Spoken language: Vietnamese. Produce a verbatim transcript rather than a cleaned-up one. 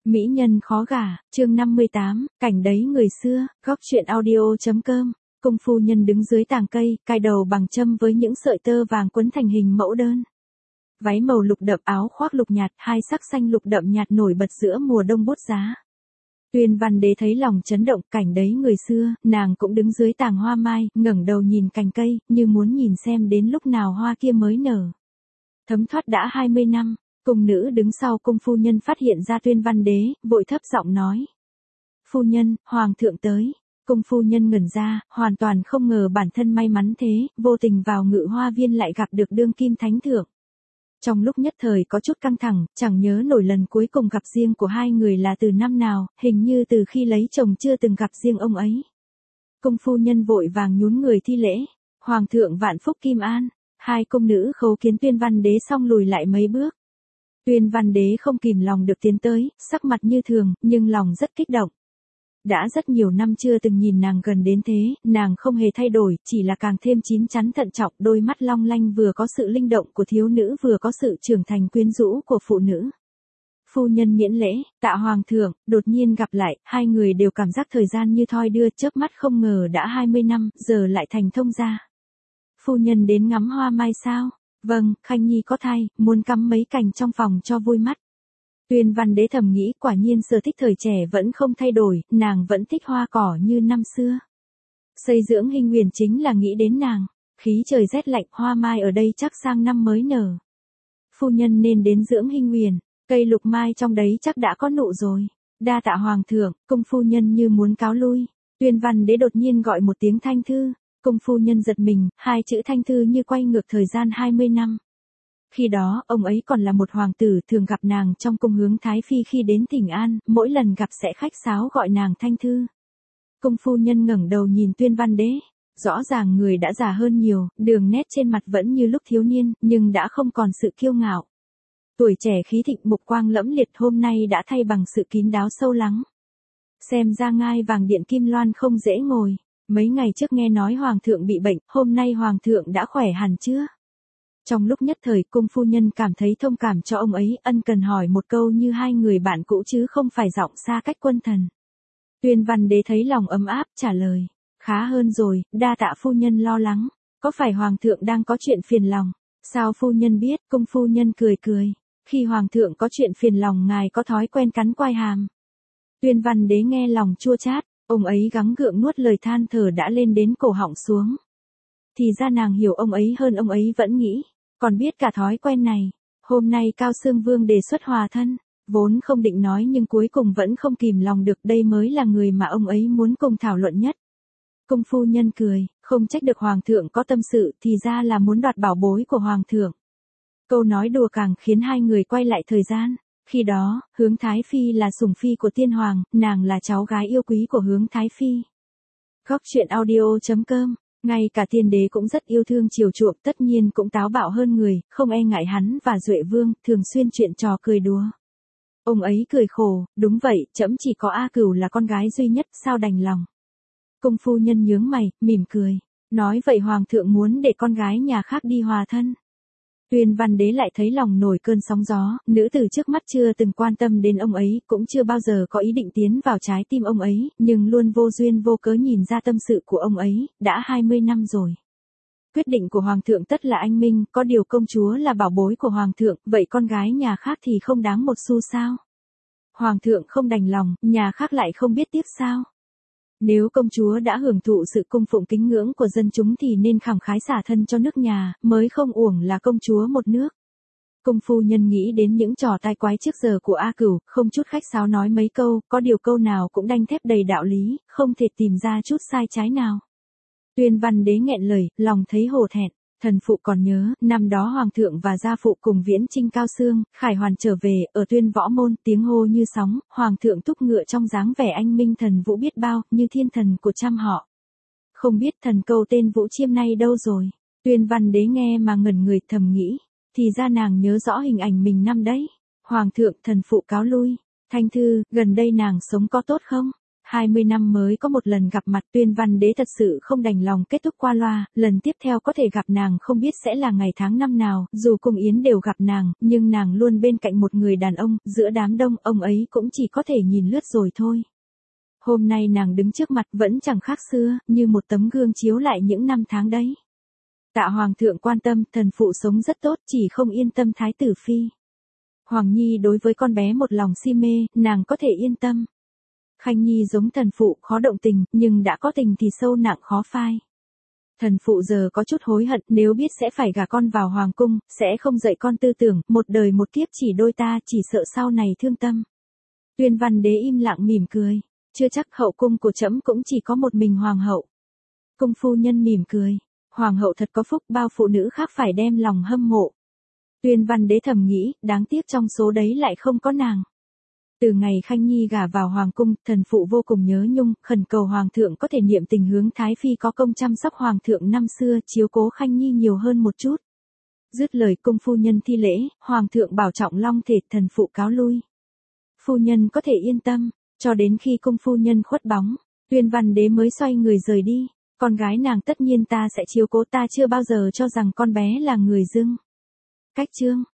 Mỹ nhân khó gả, chương năm mươi tám, cảnh đấy người xưa, góc truyện audio.com. Cung phu nhân đứng dưới tàng cây, cài đầu bằng châm với những sợi tơ vàng quấn thành hình mẫu đơn. Váy màu lục đậm, áo khoác lục nhạt, hai sắc xanh lục đậm nhạt nổi bật giữa mùa đông bút giá. Tuyên Văn Đế thấy lòng chấn động, cảnh đấy người xưa, nàng cũng đứng dưới tàng hoa mai, ngẩng đầu nhìn cành cây, như muốn nhìn xem đến lúc nào hoa kia mới nở. Thấm thoát đã hai mươi năm. Cung nữ đứng sau cung phu nhân phát hiện ra Tuyên Văn Đế, vội thấp giọng nói. Phu nhân, hoàng thượng tới. Cung phu nhân ngẩn ra, hoàn toàn không ngờ bản thân may mắn thế, vô tình vào Ngự Hoa Viên lại gặp được đương kim thánh thượng. Trong lúc nhất thời có chút căng thẳng, chẳng nhớ nổi lần cuối cùng gặp riêng của hai người là từ năm nào, hình như từ khi lấy chồng chưa từng gặp riêng ông ấy. Cung phu nhân vội vàng nhún người thi lễ. Hoàng thượng vạn phúc kim an. Hai cung nữ khấu kiến Tuyên Văn Đế xong lùi lại mấy bước. Tuyên Văn Đế không kìm lòng được tiến tới, sắc mặt như thường, nhưng lòng rất kích động. Đã rất nhiều năm chưa từng nhìn nàng gần đến thế, nàng không hề thay đổi, chỉ là càng thêm chín chắn thận trọng, đôi mắt long lanh vừa có sự linh động của thiếu nữ vừa có sự trưởng thành quyến rũ của phụ nữ. Phu nhân miễn lễ, tạ hoàng thượng, đột nhiên gặp lại, hai người đều cảm giác thời gian như thoi đưa, chớp mắt không ngờ đã hai mươi năm, giờ lại thành thông gia. Phu nhân đến ngắm hoa mai sao? Vâng, Khanh Nhi có thai, muốn cắm mấy cành trong phòng cho vui mắt. Tuyên Văn Đế thầm nghĩ quả nhiên sở thích thời trẻ vẫn không thay đổi, nàng vẫn thích hoa cỏ như năm xưa. Xây dưỡng Hinh Huyền chính là nghĩ đến nàng, khí trời rét lạnh, hoa mai ở đây chắc sang năm mới nở. Phu nhân nên đến dưỡng Hinh Huyền, cây lục mai trong đấy chắc đã có nụ rồi. Đa tạ hoàng thượng, cung phu nhân như muốn cáo lui. Tuyên Văn Đế đột nhiên gọi một tiếng Thanh Thư. Cung phu nhân giật mình, hai chữ Thanh Thư như quay ngược thời gian hai mươi năm. Khi đó, ông ấy còn là một hoàng tử, thường gặp nàng trong cung hướng Thái Phi khi đến Thỉnh An, mỗi lần gặp sẽ khách sáo gọi nàng Thanh Thư. Cung phu nhân ngẩng đầu nhìn Tuyên Văn Đế, rõ ràng người đã già hơn nhiều, đường nét trên mặt vẫn như lúc thiếu niên, nhưng đã không còn sự kiêu ngạo. Tuổi trẻ khí thịnh, mục quang lẫm liệt, hôm nay đã thay bằng sự kín đáo sâu lắng. Xem ra ngai vàng điện kim loan không dễ ngồi. Mấy ngày trước nghe nói hoàng thượng bị bệnh, hôm nay hoàng thượng đã khỏe hẳn chưa? Trong lúc nhất thời, cung phu nhân cảm thấy thông cảm cho ông ấy, ân cần hỏi một câu như hai người bạn cũ chứ không phải giọng xa cách quân thần. Tuyên Văn Đế thấy lòng ấm áp, trả lời, khá hơn rồi, đa tạ phu nhân lo lắng, có phải hoàng thượng đang có chuyện phiền lòng? Sao phu nhân biết? Cung phu nhân cười cười, khi hoàng thượng có chuyện phiền lòng ngài có thói quen cắn quai hàm. Tuyên Văn Đế nghe lòng chua chát. Ông ấy gắng gượng nuốt lời than thở đã lên đến cổ họng xuống. Thì ra nàng hiểu ông ấy hơn ông ấy vẫn nghĩ, còn biết cả thói quen này. Hôm nay Cao Xương Vương đề xuất hòa thân, vốn không định nói nhưng cuối cùng vẫn không kìm lòng được, đây mới là người mà ông ấy muốn cùng thảo luận nhất. Cung phu nhân cười, không trách được hoàng thượng có tâm sự, thì ra là muốn đoạt bảo bối của hoàng thượng. Câu nói đùa càng khiến hai người quay lại thời gian. Khi đó, Hướng Thái Phi là sủng phi của tiên hoàng, nàng là cháu gái yêu quý của Hướng Thái Phi. Góc truyện audio.com, ngay cả tiên đế cũng rất yêu thương chiều chuộng, tất nhiên cũng táo bạo hơn người, không e ngại hắn và Duệ Vương, thường xuyên chuyện trò cười đùa. Ông ấy cười khổ, đúng vậy, trẫm chỉ có A Cửu là con gái duy nhất, sao đành lòng. Cung phu nhân nhướng mày, mỉm cười, nói vậy hoàng thượng muốn để con gái nhà khác đi hòa thân. Tuyên Văn Đế lại thấy lòng nổi cơn sóng gió, nữ tử trước mắt chưa từng quan tâm đến ông ấy, cũng chưa bao giờ có ý định tiến vào trái tim ông ấy, nhưng luôn vô duyên vô cớ nhìn ra tâm sự của ông ấy, đã hai mươi năm rồi. Quyết định của hoàng thượng tất là anh minh, có điều công chúa là bảo bối của hoàng thượng, vậy con gái nhà khác thì không đáng một xu sao? Hoàng thượng không đành lòng, nhà khác lại không biết tiếc sao? Nếu công chúa đã hưởng thụ sự cung phụng kính ngưỡng của dân chúng thì nên khẳng khái xả thân cho nước nhà, mới không uổng là công chúa một nước. Cung phu nhân nghĩ đến những trò tai quái trước giờ của A Cửu, không chút khách sáo nói mấy câu, có điều câu nào cũng đanh thép đầy đạo lý, không thể tìm ra chút sai trái nào. Tuyên Văn Đế nghẹn lời, lòng thấy hổ thẹn. Thần phụ còn nhớ, năm đó hoàng thượng và gia phụ cùng viễn chinh Cao Xương, khải hoàn trở về, ở Tuyên Võ Môn, tiếng hô như sóng, hoàng thượng thúc ngựa trong dáng vẻ anh minh thần vũ biết bao, như thiên thần của trăm họ. Không biết thần câu tên Vũ Chiêm nay đâu rồi? Tuyên Văn Đế nghe mà ngẩn người, thầm nghĩ, thì ra nàng nhớ rõ hình ảnh mình năm đấy. Hoàng thượng, thần phụ cáo lui. Thanh Thư, gần đây nàng sống có tốt không? hai mươi năm mới có một lần gặp mặt, Tuyên Văn Đế thật sự không đành lòng kết thúc qua loa, lần tiếp theo có thể gặp nàng không biết sẽ là ngày tháng năm nào, dù Cung Yến đều gặp nàng, nhưng nàng luôn bên cạnh một người đàn ông, giữa đám đông, ông ấy cũng chỉ có thể nhìn lướt rồi thôi. Hôm nay nàng đứng trước mặt vẫn chẳng khác xưa, như một tấm gương chiếu lại những năm tháng đấy. Tạ Hoàng thượng quan tâm, thần phụ sống rất tốt, chỉ không yên tâm Thái tử Phi. Hoàng Nhi đối với con bé một lòng si mê, nàng có thể yên tâm. Khanh Nhi giống thần phụ, khó động tình, nhưng đã có tình thì sâu nặng khó phai. Thần phụ giờ có chút hối hận, nếu biết sẽ phải gả con vào hoàng cung, sẽ không dạy con tư tưởng, một đời một kiếp chỉ đôi ta, chỉ sợ sau này thương tâm. Tuyên Văn Đế im lặng mỉm cười, chưa chắc hậu cung của trẫm cũng chỉ có một mình hoàng hậu. Cung phu nhân mỉm cười, hoàng hậu thật có phúc, bao phụ nữ khác phải đem lòng hâm mộ. Tuyên Văn Đế thầm nghĩ, đáng tiếc trong số đấy lại không có nàng. Từ ngày Khanh Nhi gả vào hoàng cung, thần phụ vô cùng nhớ nhung, khẩn cầu hoàng thượng có thể niệm tình hướng Thái Phi có công chăm sóc hoàng thượng năm xưa, chiếu cố Khanh Nhi nhiều hơn một chút. Dứt lời cung phu nhân thi lễ, hoàng thượng bảo trọng long thể, thần phụ cáo lui. Phu nhân có thể yên tâm, cho đến khi cung phu nhân khuất bóng, Tuyên Văn Đế mới xoay người rời đi. Con gái nàng tất nhiên ta sẽ chiếu cố, ta chưa bao giờ cho rằng con bé là người dưng. Cách chương